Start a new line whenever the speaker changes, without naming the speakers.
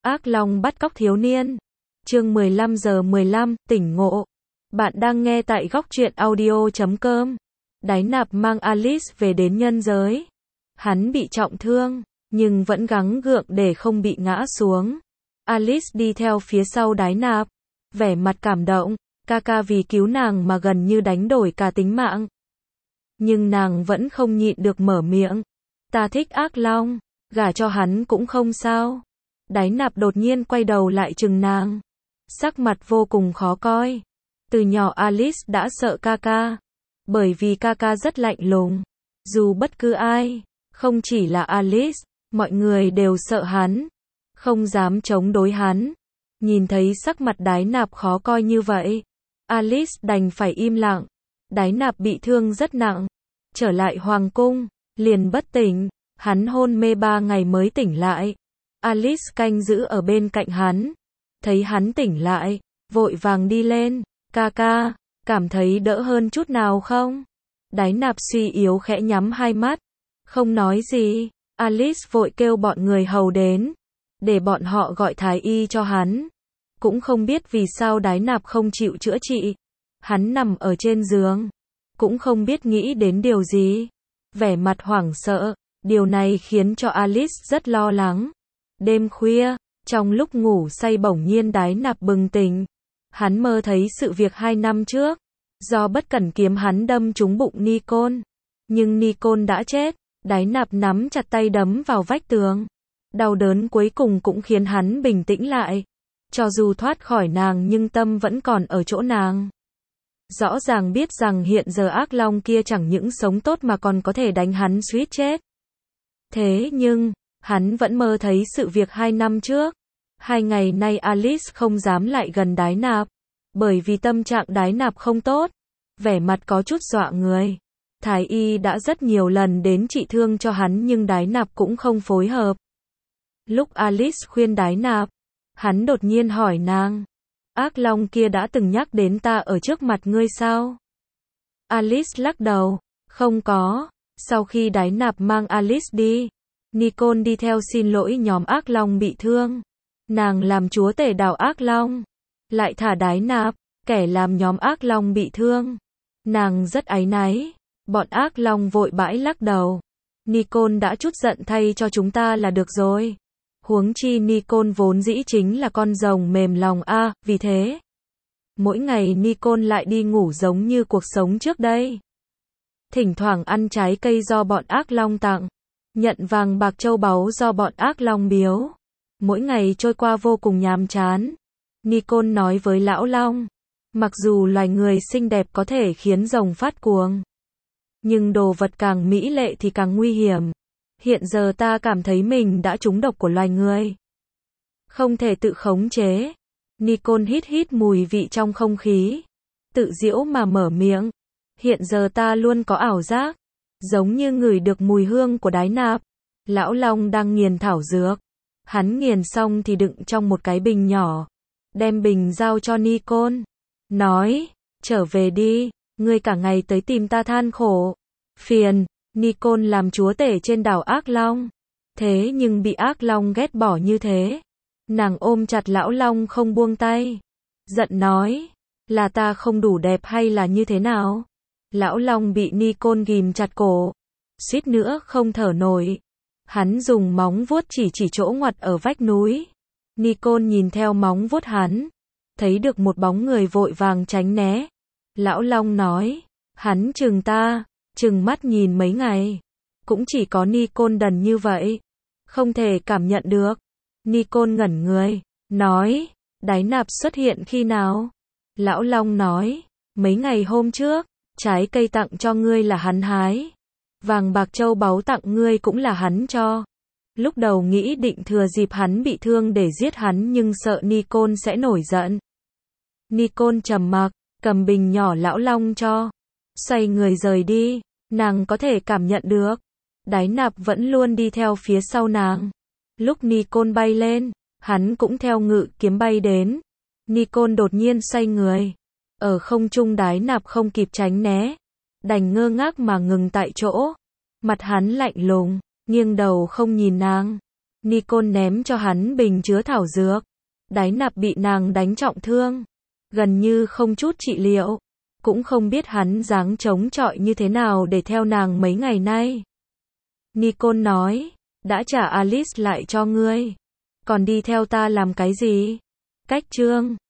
Ác Long bắt cóc thiếu niên. Chương 15:15, tỉnh ngộ. Bạn đang nghe tại góc truyện audio.com. Đái Nạp mang Alice về đến nhân giới. Hắn bị trọng thương, nhưng vẫn gắng gượng để không bị ngã xuống. Alice đi theo phía sau Đái Nạp, vẻ mặt cảm động, ca vì cứu nàng mà gần như đánh đổi cả tính mạng. Nhưng nàng vẫn không nhịn được mở miệng. Ta thích Ác Long, gả cho hắn cũng không sao. Đái Nạp đột nhiên quay đầu lại chừng nàng. Sắc mặt vô cùng khó coi. Từ nhỏ Alice đã sợ ca. Bởi vì ca rất lạnh lùng. Dù bất cứ ai, không chỉ là Alice, mọi người đều sợ hắn. Không dám chống đối hắn. Nhìn thấy sắc mặt Đái Nạp khó coi như vậy, Alice đành phải im lặng. Đái Nạp bị thương rất nặng. Trở lại hoàng cung, liền bất tỉnh. Hắn hôn mê 3 ngày mới tỉnh lại. Alice canh giữ ở bên cạnh hắn. Thấy hắn tỉnh lại, vội vàng đi lên. Ca, cảm thấy đỡ hơn chút nào không? Đái Nạp suy yếu khẽ nhắm hai mắt. Không nói gì. Alice vội kêu bọn người hầu đến. Để bọn họ gọi thái y cho hắn. Cũng không biết vì sao Đái Nạp không chịu chữa trị. Hắn nằm ở trên giường. Cũng không biết nghĩ đến điều gì. Vẻ mặt hoảng sợ. Điều này khiến cho Alice rất lo lắng. Đêm khuya, trong lúc ngủ say bỗng nhiên Đái Nạp bừng tỉnh. Hắn mơ thấy sự việc 2 năm trước. Do bất cẩn kiếm hắn đâm trúng bụng Nicole. Nhưng Nicole đã chết. Đái Nạp nắm chặt tay đấm vào vách tường. Đau đớn cuối cùng cũng khiến hắn bình tĩnh lại. Cho dù thoát khỏi nàng nhưng tâm vẫn còn ở chỗ nàng. Rõ ràng biết rằng hiện giờ Ác Long kia chẳng những sống tốt mà còn có thể đánh hắn suýt chết. Thế nhưng, hắn vẫn mơ thấy sự việc 2 năm trước. 2 ngày nay Alice không dám lại gần Đái Nạp. Bởi vì tâm trạng Đái Nạp không tốt. Vẻ mặt có chút dọa người. Thái y đã rất nhiều lần đến trị thương cho hắn nhưng Đái Nạp cũng không phối hợp. Lúc Alice khuyên Đái Nạp, hắn đột nhiên hỏi nàng. Ác Long kia đã từng nhắc đến ta ở trước mặt ngươi sao? Alice lắc đầu. Không có. Sau khi Đái Nạp mang Alice đi, Nicole đi theo xin lỗi nhóm Ác Long bị thương. Nàng làm chúa tể đảo Ác Long. Lại thả Đái Nạp, kẻ làm nhóm Ác Long bị thương. Nàng rất áy náy. Bọn Ác Long vội bãi lắc đầu. Nicole đã chút giận thay cho chúng ta là được rồi. Huống chi Nicole vốn dĩ chính là con rồng mềm lòng vì thế. Mỗi ngày Nicole lại đi ngủ giống như cuộc sống trước đây. Thỉnh thoảng ăn trái cây do bọn Ác Long tặng. Nhận vàng bạc châu báu do bọn Ác Long biếu. Mỗi ngày trôi qua vô cùng nhàm chán. Nicole nói với Lão Long. Mặc dù loài người xinh đẹp có thể khiến rồng phát cuồng. Nhưng đồ vật càng mỹ lệ thì càng nguy hiểm. Hiện giờ ta cảm thấy mình đã trúng độc của loài người. Không thể tự khống chế. Nicole hít mùi vị trong không khí. Tự giễu mà mở miệng. Hiện giờ ta luôn có ảo giác. Giống như ngửi được mùi hương của Đái Nạp. Lão Long đang nghiền thảo dược. Hắn nghiền xong thì đựng trong một cái bình nhỏ. Đem bình giao cho Nicole. Nói, trở về đi. Ngươi cả ngày tới tìm ta than khổ. Phiền. Nicole làm chúa tể trên đảo Ác Long. Thế nhưng bị Ác Long ghét bỏ như thế. Nàng ôm chặt Lão Long không buông tay. Giận nói. Là ta không đủ đẹp hay là như thế nào? Lão Long bị Nicole ghìm chặt cổ. Suýt nữa không thở nổi. Hắn dùng móng vuốt chỉ chỗ ngoặt ở vách núi. Nicole nhìn theo móng vuốt hắn. Thấy được một bóng người vội vàng tránh né. Lão Long nói. Hắn chừng ta. Chừng mắt nhìn mấy ngày. Cũng chỉ có Nicole đần như vậy. Không thể cảm nhận được. Nicole ngẩn người. Nói. Đái Nạp xuất hiện khi nào? Lão Long nói. Mấy ngày hôm trước. Trái cây tặng cho ngươi là hắn hái. Vàng bạc châu báu tặng ngươi cũng là hắn cho. Lúc đầu nghĩ định thừa dịp hắn bị thương để giết hắn nhưng sợ Nicole sẽ nổi giận. Nicole trầm mặc. Cầm bình nhỏ Lão Long cho. Xoay người rời đi. Nàng có thể cảm nhận được. Đái Nạp vẫn luôn đi theo phía sau nàng. Lúc Nicole bay lên, hắn cũng theo ngự kiếm bay đến. Nicole đột nhiên xoay người. Ở không trung Đái Nạp không kịp tránh né. Đành ngơ ngác mà ngừng tại chỗ. Mặt hắn lạnh lùng, nghiêng đầu không nhìn nàng. Nicole ném cho hắn bình chứa thảo dược. Đái Nạp bị nàng đánh trọng thương, gần như không chút trị liệu, cũng không biết hắn dáng chống chọi như thế nào để theo nàng mấy ngày nay. Nicole nói, đã trả Alice lại cho ngươi, còn đi theo ta làm cái gì? Cách chương